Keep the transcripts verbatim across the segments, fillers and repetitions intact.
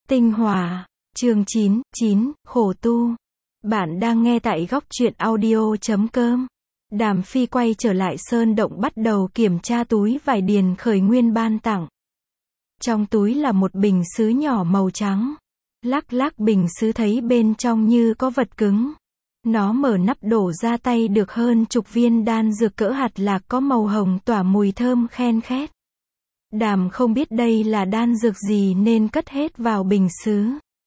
Tinh Hòa, chương chín, chín, khổ tu. Bạn đang nghe tại góc truyện audio chấm com. Đàm Phi quay trở lại sơn động bắt đầu kiểm tra túi vải điền khởi nguyên ban tặng. Trong túi là một bình sứ nhỏ màu trắng. Lắc lắc bình sứ thấy bên trong như có vật cứng. Nó mở nắp đổ ra tay được hơn chục viên đan dược cỡ hạt lạc có màu hồng tỏa mùi thơm khen khét. Đàm không biết đây là đan dược gì nên cất hết vào bình sứ.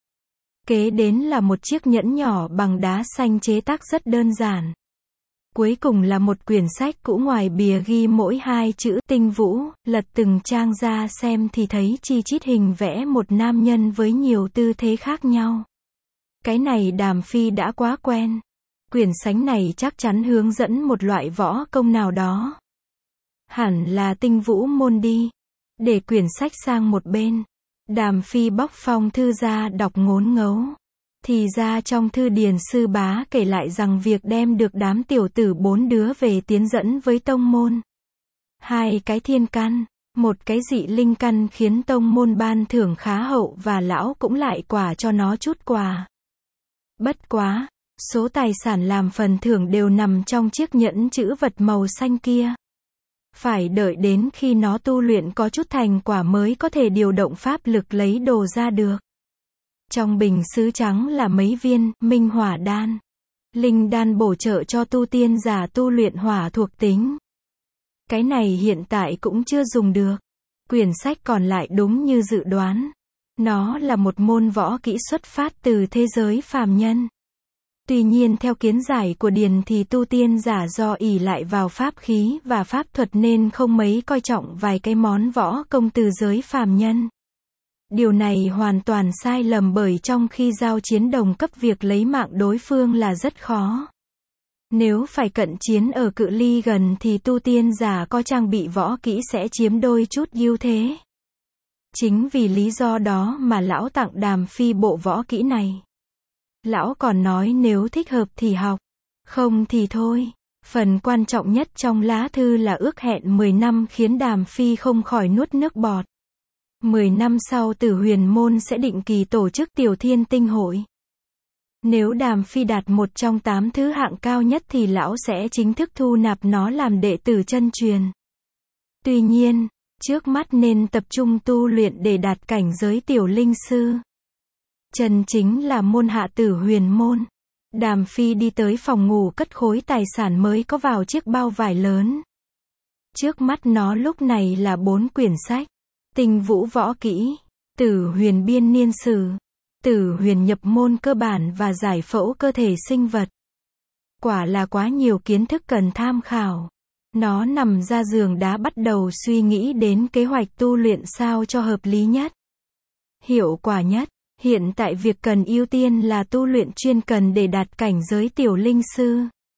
Kế đến là một chiếc nhẫn nhỏ bằng đá xanh chế tác rất đơn giản. Cuối cùng là một quyển sách cũ, ngoài bìa ghi mỗi hai chữ Tinh Vũ, lật từng trang ra xem thì thấy chi chít hình vẽ một nam nhân với nhiều tư thế khác nhau. Cái này Đàm Phi đã quá quen. Quyển sách này chắc chắn hướng dẫn một loại võ công nào đó. Hẳn là Tinh Vũ môn đi. Để quyển sách sang một bên, Đàm Phi bóc phong thư ra đọc ngốn ngấu. Thì ra trong thư điền sư bá kể lại rằng việc đem được đám tiểu tử bốn đứa về tiến dẫn với tông môn. Hai cái thiên căn, một cái dị linh căn khiến tông môn ban thưởng khá hậu và lão cũng lại quả cho nó chút quà. Bất quá, số tài sản làm phần thưởng đều nằm trong chiếc nhẫn chữ vật màu xanh kia. Phải đợi đến khi nó tu luyện có chút thành quả mới có thể điều động pháp lực lấy đồ ra được. Trong bình sứ trắng là mấy viên minh hỏa đan. Linh đan bổ trợ cho tu tiên giả tu luyện hỏa thuộc tính. Cái này hiện tại cũng chưa dùng được. Quyển sách còn lại đúng như dự đoán. Nó là một môn võ kỹ xuất phát từ thế giới phàm nhân. Tuy nhiên theo kiến giải của Điền thì tu tiên giả do ỷ lại vào pháp khí và pháp thuật nên không mấy coi trọng vài cái món võ công từ giới phàm nhân. Điều này hoàn toàn sai lầm, bởi trong khi giao chiến đồng cấp việc lấy mạng đối phương là rất khó. Nếu phải cận chiến ở cự ly gần thì tu tiên giả có trang bị võ kỹ sẽ chiếm đôi chút ưu thế. Chính vì lý do đó mà lão tặng Đàm Phi bộ võ kỹ này. Lão còn nói nếu thích hợp thì học, không thì thôi. Phần quan trọng nhất trong lá thư là ước hẹn mười năm khiến Đàm Phi không khỏi nuốt nước bọt. mười năm sau Tử Huyền môn sẽ định kỳ tổ chức Tiểu Thiên Tinh hội. Nếu Đàm Phi đạt một trong tám thứ hạng cao nhất thì lão sẽ chính thức thu nạp nó làm đệ tử chân truyền. Tuy nhiên, trước mắt nên tập trung tu luyện để đạt cảnh giới tiểu linh sư. Chân chính là môn hạ Tử Huyền môn. Đàm Phi đi tới phòng ngủ cất khối tài sản mới có vào chiếc bao vải lớn. Trước mắt nó lúc này là bốn quyển sách. Tinh Vũ võ kỹ, Tử Huyền biên niên sử, Tử Huyền nhập môn cơ bản và giải phẫu cơ thể sinh vật. Quả là quá nhiều kiến thức cần tham khảo. Nó nằm ra giường đá bắt đầu suy nghĩ đến kế hoạch tu luyện sao cho hợp lý nhất, hiệu quả nhất. Hiện tại việc cần ưu tiên là tu luyện chuyên cần để đạt cảnh giới tiểu linh sư.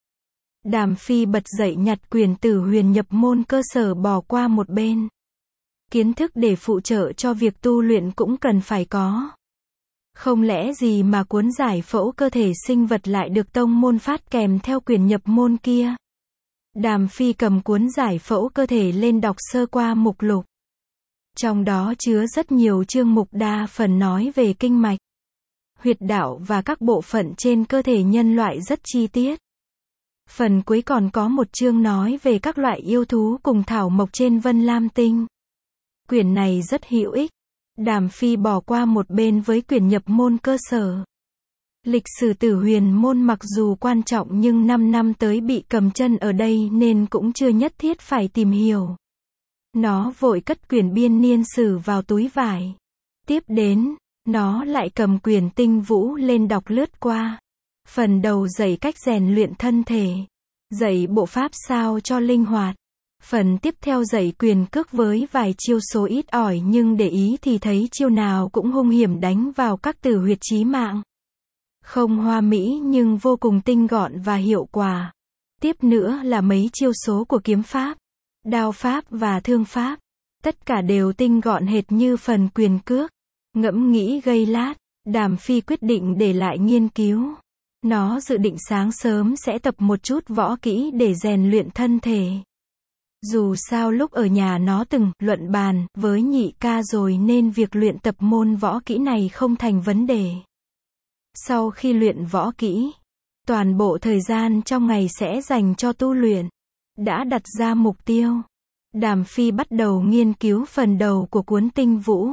Đàm Phi bật dậy nhặt quyển Tử Huyền nhập môn cơ sở bỏ qua một bên. Kiến thức để phụ trợ cho việc tu luyện cũng cần phải có. Không lẽ gì mà cuốn giải phẫu cơ thể sinh vật lại được tông môn phát kèm theo quyển nhập môn kia. Đàm Phi cầm cuốn giải phẫu cơ thể lên đọc sơ qua mục lục. Trong đó chứa rất nhiều chương mục, đa phần nói về kinh mạch, huyệt đạo và các bộ phận trên cơ thể nhân loại rất chi tiết. Phần cuối còn có một chương nói về các loại yêu thú cùng thảo mộc trên Vân Lam Tinh. Quyển này rất hữu ích. Đàm Phi bỏ qua một bên với quyển nhập môn cơ sở. Lịch sử Tử Huyền môn mặc dù quan trọng nhưng năm năm tới bị cầm chân ở đây nên cũng chưa nhất thiết phải tìm hiểu. Nó vội cất quyển biên niên sử vào túi vải. Tiếp đến, nó lại cầm quyển Tinh Vũ lên đọc lướt qua. Phần đầu dạy cách rèn luyện thân thể, dạy bộ pháp sao cho linh hoạt. Phần tiếp theo dạy quyền cước với vài chiêu số ít ỏi nhưng để ý thì thấy chiêu nào cũng hung hiểm đánh vào các tử huyệt chí mạng. Không hoa mỹ nhưng vô cùng tinh gọn và hiệu quả. Tiếp nữa là mấy chiêu số của kiếm pháp, đao pháp và thương pháp. Tất cả đều tinh gọn hệt như phần quyền cước. Ngẫm nghĩ giây lát, Đàm Phi quyết định để lại nghiên cứu. Nó dự định sáng sớm sẽ tập một chút võ kỹ để rèn luyện thân thể. Dù sao lúc ở nhà nó từng luận bàn với nhị ca rồi nên việc luyện tập môn võ kỹ này không thành vấn đề. Sau khi luyện võ kỹ, toàn bộ thời gian trong ngày sẽ dành cho tu luyện. Đã đặt ra mục tiêu, Đàm Phi bắt đầu nghiên cứu phần đầu của cuốn Tinh Vũ.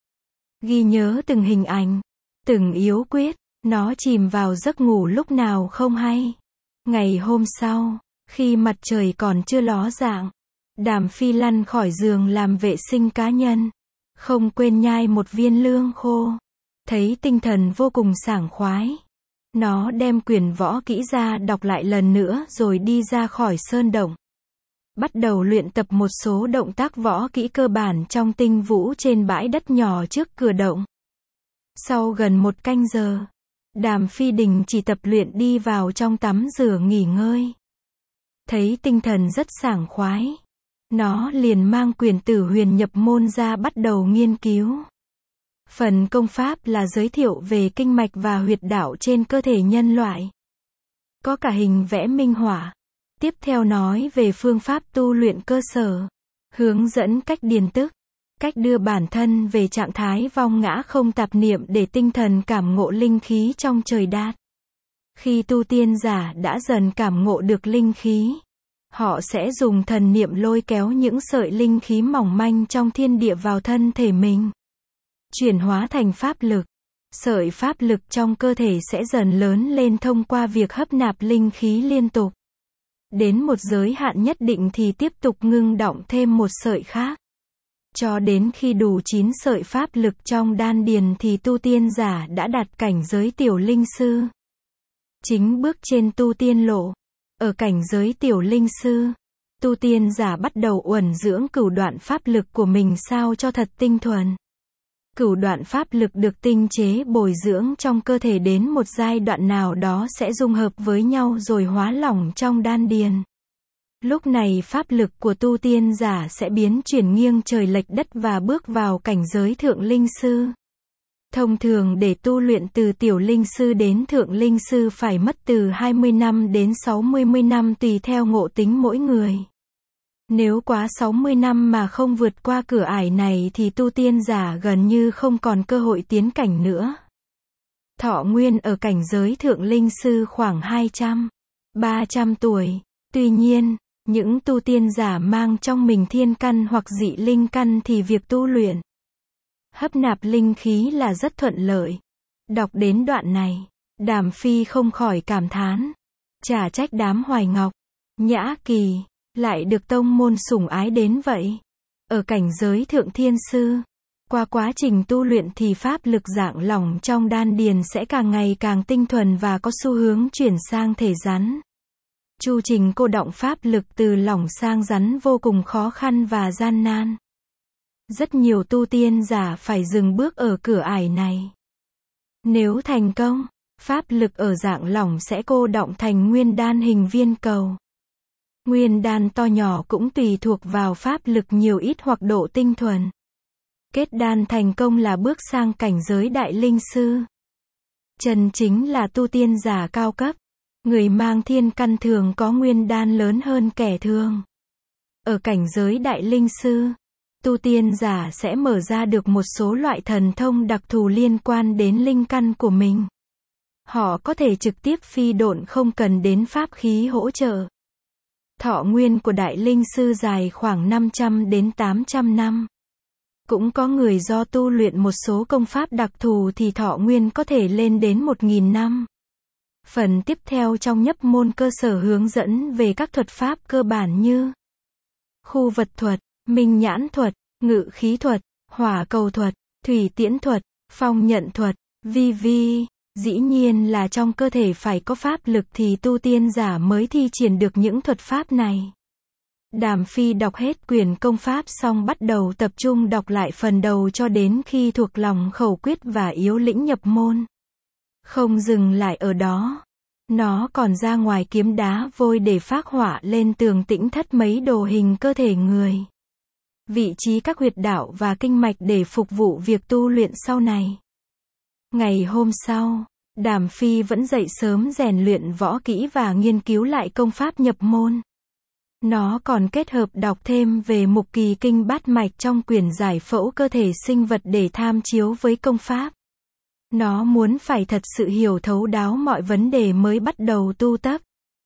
Ghi nhớ từng hình ảnh, từng yếu quyết, nó chìm vào giấc ngủ lúc nào không hay. Ngày hôm sau, khi mặt trời còn chưa ló dạng, Đàm Phi lăn khỏi giường làm vệ sinh cá nhân, không quên nhai một viên lương khô. Thấy tinh thần vô cùng sảng khoái. Nó đem quyển võ kỹ ra đọc lại lần nữa rồi đi ra khỏi sơn động. Bắt đầu luyện tập một số động tác võ kỹ cơ bản trong Tinh Vũ trên bãi đất nhỏ trước cửa động. Sau gần một canh giờ, Đàm Phi đình chỉ tập luyện đi vào trong tắm rửa nghỉ ngơi. Thấy tinh thần rất sảng khoái. Nó liền mang quyển Tử Huyền nhập môn ra bắt đầu nghiên cứu. Phần công pháp là giới thiệu về kinh mạch và huyệt đạo trên cơ thể nhân loại. Có cả hình vẽ minh họa. Tiếp theo nói về phương pháp tu luyện cơ sở. Hướng dẫn cách điền tức. Cách đưa bản thân về trạng thái vong ngã không tạp niệm để tinh thần cảm ngộ linh khí trong trời đất. Khi tu tiên giả đã dần cảm ngộ được linh khí, họ sẽ dùng thần niệm lôi kéo những sợi linh khí mỏng manh trong thiên địa vào thân thể mình. Chuyển hóa thành pháp lực. Sợi pháp lực trong cơ thể sẽ dần lớn lên thông qua việc hấp nạp linh khí liên tục. Đến một giới hạn nhất định thì tiếp tục ngưng đọng thêm một sợi khác. Cho đến khi đủ chín sợi pháp lực trong đan điền thì tu tiên giả đã đạt cảnh giới tiểu linh sư. Chính bước trên tu tiên lộ. Ở cảnh giới tiểu linh sư, tu tiên giả bắt đầu uẩn dưỡng cửu đoạn pháp lực của mình sao cho thật tinh thuần. Cửu đoạn pháp lực được tinh chế bồi dưỡng trong cơ thể đến một giai đoạn nào đó sẽ dung hợp với nhau rồi hóa lỏng trong đan điền. Lúc này pháp lực của tu tiên giả sẽ biến chuyển nghiêng trời lệch đất và bước vào cảnh giới thượng linh sư. Thông thường để tu luyện từ tiểu linh sư đến thượng linh sư phải mất từ hai mươi năm đến sáu mươi năm tùy theo ngộ tính mỗi người. Nếu quá sáu mươi năm mà không vượt qua cửa ải này thì tu tiên giả gần như không còn cơ hội tiến cảnh nữa. Thọ nguyên ở cảnh giới thượng linh sư khoảng hai trăm, ba trăm tuổi. Tuy nhiên, những tu tiên giả mang trong mình thiên căn hoặc dị linh căn thì việc tu luyện, hấp nạp linh khí là rất thuận lợi. Đọc đến đoạn này, Đàm Phi không khỏi cảm thán. Chả trách đám Hoài Ngọc, Nhã Kỳ lại được tông môn sủng ái đến vậy. Ở cảnh giới thượng thiên sư, qua quá trình tu luyện thì pháp lực dạng lỏng trong đan điền sẽ càng ngày càng tinh thuần và có xu hướng chuyển sang thể rắn. Chu trình cô đọng pháp lực từ lỏng sang rắn vô cùng khó khăn và gian nan. Rất nhiều tu tiên giả phải dừng bước ở cửa ải này. Nếu thành công, pháp lực ở dạng lỏng sẽ cô đọng thành nguyên đan hình viên cầu. Nguyên đan to nhỏ cũng tùy thuộc vào pháp lực nhiều ít hoặc độ tinh thuần. Kết đan thành công là bước sang cảnh giới đại linh sư. Chân chính là tu tiên giả cao cấp. Người mang thiên căn thường có nguyên đan lớn hơn kẻ thường. Ở cảnh giới đại linh sư, tu tiên giả sẽ mở ra được một số loại thần thông đặc thù liên quan đến linh căn của mình. Họ có thể trực tiếp phi độn không cần đến pháp khí hỗ trợ. Thọ nguyên của đại linh sư dài khoảng năm trăm đến tám trăm năm. Cũng có người do tu luyện một số công pháp đặc thù thì thọ nguyên có thể lên đến một nghìn năm. Phần tiếp theo trong nhập môn cơ sở hướng dẫn về các thuật pháp cơ bản như khu vật thuật, minh nhãn thuật, ngự khí thuật, hỏa cầu thuật, thủy tiễn thuật, phong nhận thuật, vi vi. Dĩ nhiên là trong cơ thể phải có pháp lực thì tu tiên giả mới thi triển được những thuật pháp này. Đàm Phi đọc hết quyển công pháp xong bắt đầu tập trung đọc lại phần đầu cho đến khi thuộc lòng khẩu quyết và yếu lĩnh nhập môn. Không dừng lại ở đó. Nó còn ra ngoài kiếm đá vôi để phác họa lên tường tĩnh thất mấy đồ hình cơ thể người. Vị trí các huyệt đạo và kinh mạch để phục vụ việc tu luyện sau này. Ngày hôm sau, Đàm Phi vẫn dậy sớm rèn luyện võ kỹ và nghiên cứu lại công pháp nhập môn. Nó còn kết hợp đọc thêm về mục kỳ kinh bát mạch trong quyển giải phẫu cơ thể sinh vật để tham chiếu với công pháp. Nó muốn phải thật sự hiểu thấu đáo mọi vấn đề mới bắt đầu tu tập.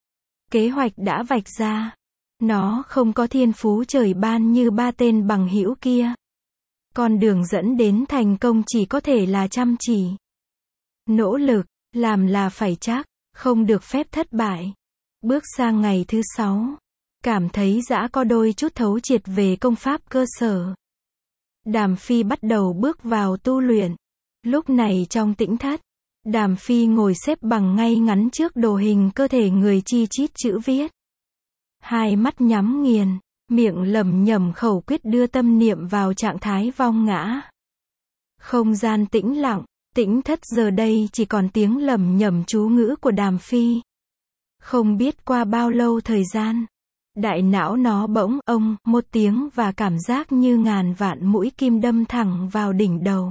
Kế hoạch đã vạch ra. Nó không có thiên phú trời ban như ba tên bằng hữu kia. Con đường dẫn đến thành công chỉ có thể là chăm chỉ. Nỗ lực, làm là phải chắc, không được phép thất bại. Bước sang ngày thứ sáu. Cảm thấy đã có đôi chút thấu triệt về công pháp cơ sở. Đàm Phi bắt đầu bước vào tu luyện. Lúc này trong tĩnh thất, Đàm Phi ngồi xếp bằng ngay ngắn trước đồ hình cơ thể người chi chít chữ viết. Hai mắt nhắm nghiền, miệng lẩm nhẩm khẩu quyết đưa tâm niệm vào trạng thái vong ngã. Không gian tĩnh lặng, tĩnh thất giờ đây chỉ còn tiếng lẩm nhẩm chú ngữ của Đàm Phi. Không biết qua bao lâu thời gian, đại não nó bỗng ông một tiếng và cảm giác như ngàn vạn mũi kim đâm thẳng vào đỉnh đầu.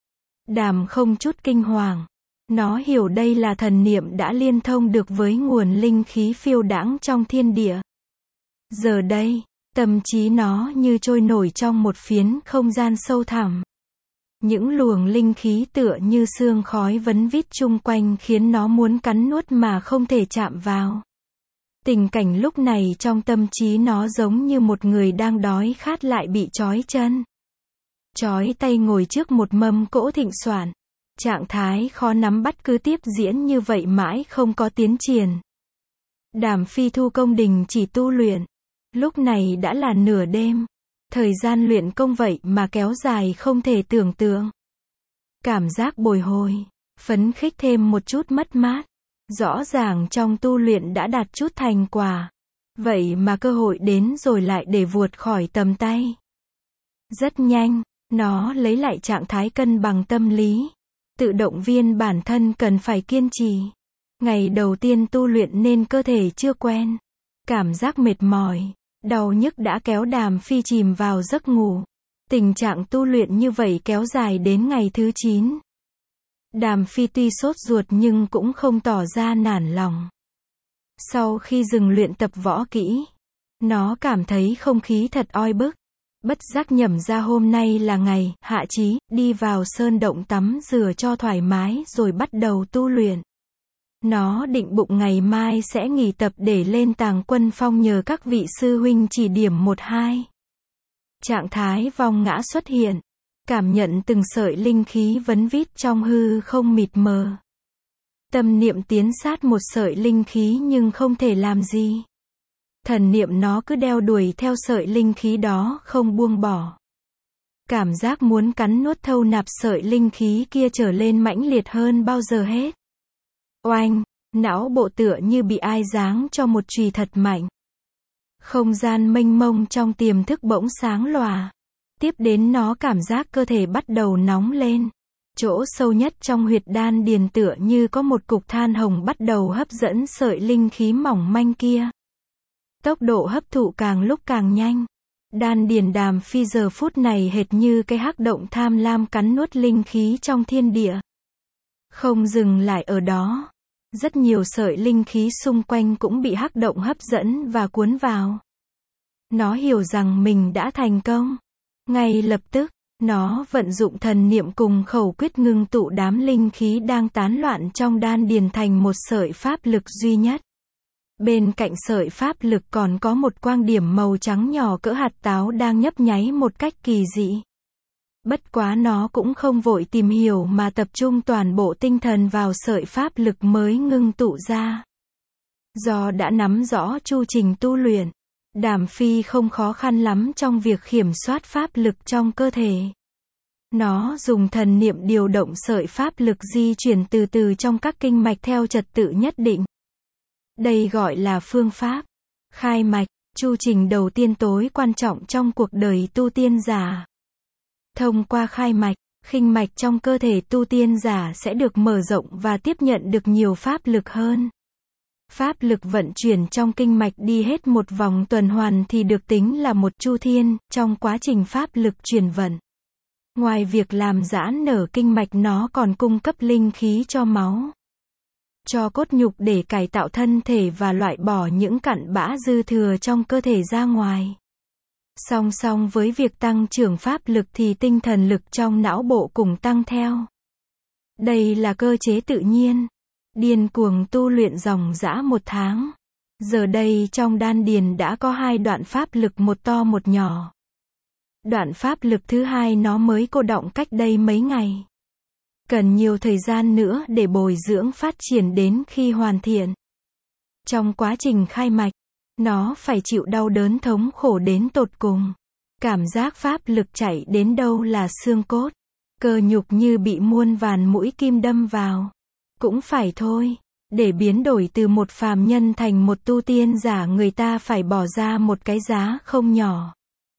Đàm không chút kinh hoàng. Nó hiểu đây là thần niệm đã liên thông được với nguồn linh khí phiêu đãng trong thiên địa. Giờ đây, tâm trí nó như trôi nổi trong một phiến không gian sâu thẳm. Những luồng linh khí tựa như sương khói vấn vít chung quanh khiến nó muốn cắn nuốt mà không thể chạm vào. Tình cảnh lúc này trong tâm trí nó giống như một người đang đói khát lại bị trói chân. Trói tay ngồi trước một mâm cỗ thịnh soạn. Trạng thái khó nắm bắt cứ tiếp diễn như vậy mãi không có tiến triển. Đàm Phi thu công đình chỉ tu luyện. Lúc này đã là nửa đêm. Thời gian luyện công vậy mà kéo dài không thể tưởng tượng. Cảm giác bồi hồi, phấn khích thêm một chút mất mát. Rõ ràng trong tu luyện đã đạt chút thành quả. Vậy mà cơ hội đến rồi lại để vuột khỏi tầm tay. Rất nhanh, nó lấy lại trạng thái cân bằng tâm lý. Tự động viên bản thân cần phải kiên trì. Ngày đầu tiên tu luyện nên cơ thể chưa quen. Cảm giác mệt mỏi, đau nhức đã kéo Đàm Phi chìm vào giấc ngủ. Tình trạng tu luyện như vậy kéo dài đến ngày thứ chín. Đàm Phi tuy sốt ruột nhưng cũng không tỏ ra nản lòng. Sau khi dừng luyện tập võ kỹ, nó cảm thấy không khí thật oi bức. Bất giác nhẩm ra hôm nay là ngày hạ chí, đi vào sơn động tắm rửa cho thoải mái rồi bắt đầu tu luyện. Nó định bụng ngày mai sẽ nghỉ tập để lên Tàng Quân Phong nhờ các vị sư huynh chỉ điểm một hai. Trạng thái vong ngã xuất hiện. Cảm nhận từng sợi linh khí vấn vít trong hư không mịt mờ. Tâm niệm tiến sát một sợi linh khí nhưng không thể làm gì. Thần niệm nó cứ đeo đuổi theo sợi linh khí đó không buông bỏ. Cảm giác muốn cắn nuốt thâu nạp sợi linh khí kia trở lên mãnh liệt hơn bao giờ hết. Oanh, não bộ tựa như bị ai giáng cho một chùy thật mạnh. Không gian mênh mông trong tiềm thức bỗng sáng lòa. Tiếp đến nó cảm giác cơ thể bắt đầu nóng lên. Chỗ sâu nhất trong huyệt đan điền tựa như có một cục than hồng bắt đầu hấp dẫn sợi linh khí mỏng manh kia. Tốc độ hấp thụ càng lúc càng nhanh. Đan điền Đàm Phi giờ phút này hệt như cái hắc động tham lam cắn nuốt linh khí trong thiên địa. Không dừng lại ở đó. Rất nhiều sợi linh khí xung quanh cũng bị hắc động hấp dẫn và cuốn vào. Nó hiểu rằng mình đã thành công. Ngay lập tức, nó vận dụng thần niệm cùng khẩu quyết ngưng tụ đám linh khí đang tán loạn trong đan điền thành một sợi pháp lực duy nhất. Bên cạnh sợi pháp lực còn có một quang điểm màu trắng nhỏ cỡ hạt táo đang nhấp nháy một cách kỳ dị. Bất quá nó cũng không vội tìm hiểu mà tập trung toàn bộ tinh thần vào sợi pháp lực mới ngưng tụ ra. Do đã nắm rõ chu trình tu luyện, Đàm Phi không khó khăn lắm trong việc kiểm soát pháp lực trong cơ thể. Nó dùng thần niệm điều động sợi pháp lực di chuyển từ từ trong các kinh mạch theo trật tự nhất định. Đây gọi là phương pháp khai mạch, chu trình đầu tiên tối quan trọng trong cuộc đời tu tiên giả. Thông qua khai mạch, kinh mạch trong cơ thể tu tiên giả sẽ được mở rộng và tiếp nhận được nhiều pháp lực hơn. Pháp lực vận chuyển trong kinh mạch đi hết một vòng tuần hoàn thì được tính là một chu thiên trong quá trình pháp lực chuyển vận. Ngoài việc làm giãn nở kinh mạch nó còn cung cấp linh khí cho máu. cho cốt nhục để cải tạo thân thể và loại bỏ những cặn bã dư thừa trong cơ thể ra ngoài. Song song với việc tăng trưởng pháp lực thì tinh thần lực trong não bộ cùng tăng theo. Đây là cơ chế tự nhiên. Điên cuồng tu luyện dòng dã một tháng. Giờ đây trong đan điền đã có hai đoạn pháp lực, một to một nhỏ. Đoạn pháp lực thứ hai nó mới cô đọng cách đây mấy ngày. Cần nhiều thời gian nữa để bồi dưỡng phát triển đến khi hoàn thiện. Trong quá trình khai mạch, nó phải chịu đau đớn thống khổ đến tột cùng. Cảm giác pháp lực chạy đến đâu là xương cốt. Cơ nhục như bị muôn vàn mũi kim đâm vào. Cũng phải thôi. Để biến đổi từ một phàm nhân thành một tu tiên giả, người ta phải bỏ ra một cái giá không nhỏ.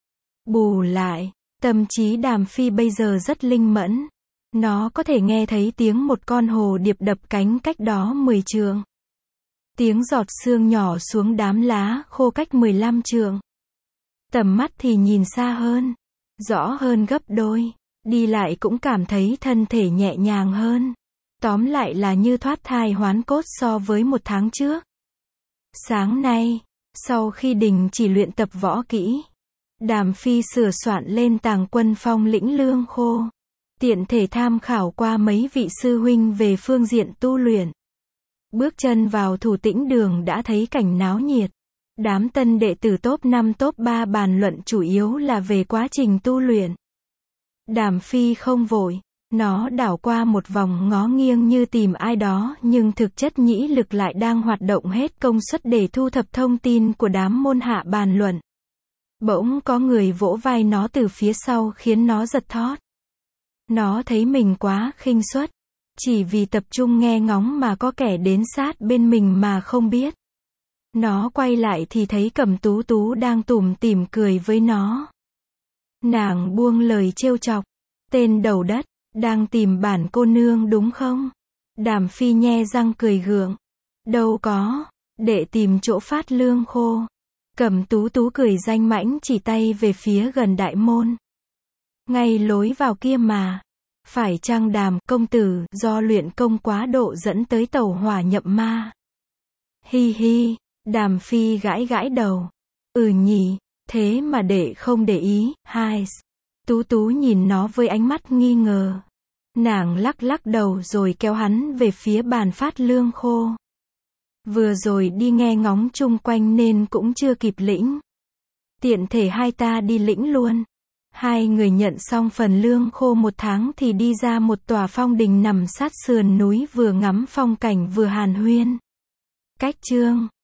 Bù lại, tâm trí Đàm Phi bây giờ rất linh mẫn. Nó có thể nghe thấy tiếng một con hồ điệp đập cánh cách đó mười trượng. Tiếng giọt sương nhỏ xuống đám lá khô cách mười lăm trượng. Tầm mắt thì nhìn xa hơn, rõ hơn gấp đôi. Đi lại cũng cảm thấy thân thể nhẹ nhàng hơn. Tóm lại là như thoát thai hoán cốt so với một tháng trước. Sáng nay, sau khi đình chỉ luyện tập võ kỹ, Đàm Phi sửa soạn lên Tàng Quân Phong lĩnh Lương Khô. Tiện thể tham khảo qua mấy vị sư huynh về phương diện tu luyện. Bước chân vào Thủ Tĩnh Đường đã thấy cảnh náo nhiệt. Đám tân đệ tử top năm top ba bàn luận chủ yếu là về quá trình tu luyện. Đàm Phi không vội. Nó đảo qua một vòng ngó nghiêng như tìm ai đó, nhưng thực chất nhĩ lực lại đang hoạt động hết công suất để thu thập thông tin của đám môn hạ bàn luận. Bỗng có người vỗ vai nó từ phía sau khiến nó giật thót. Nó thấy mình quá khinh suất. Chỉ vì tập trung nghe ngóng mà có kẻ đến sát bên mình mà không biết. Nó quay lại thì thấy Cẩm Tú Tú đang tủm tỉm cười với nó. Nàng buông lời trêu chọc. Tên đầu đất, đang tìm bản cô nương đúng không? Đàm Phi nhe răng cười gượng. Đâu có, để tìm chỗ phát lương khô. Cẩm Tú Tú cười danh mãnh chỉ tay về phía gần đại môn. Ngay lối vào kia mà. Phải chăng Đàm công tử do luyện công quá độ dẫn tới tẩu hỏa nhập ma? Hi hi, Đàm Phi gãi gãi đầu. Ừ nhỉ, thế mà để không để ý, hai. Tú Tú nhìn nó với ánh mắt nghi ngờ. Nàng lắc lắc đầu rồi kéo hắn về phía bàn phát lương khô. Vừa rồi đi nghe ngóng chung quanh nên cũng chưa kịp lĩnh. Tiện thể hai ta đi lĩnh luôn. Hai người nhận xong phần lương khô một tháng thì đi ra một tòa phong đình nằm sát sườn núi, vừa ngắm phong cảnh vừa hàn huyên. Cách chương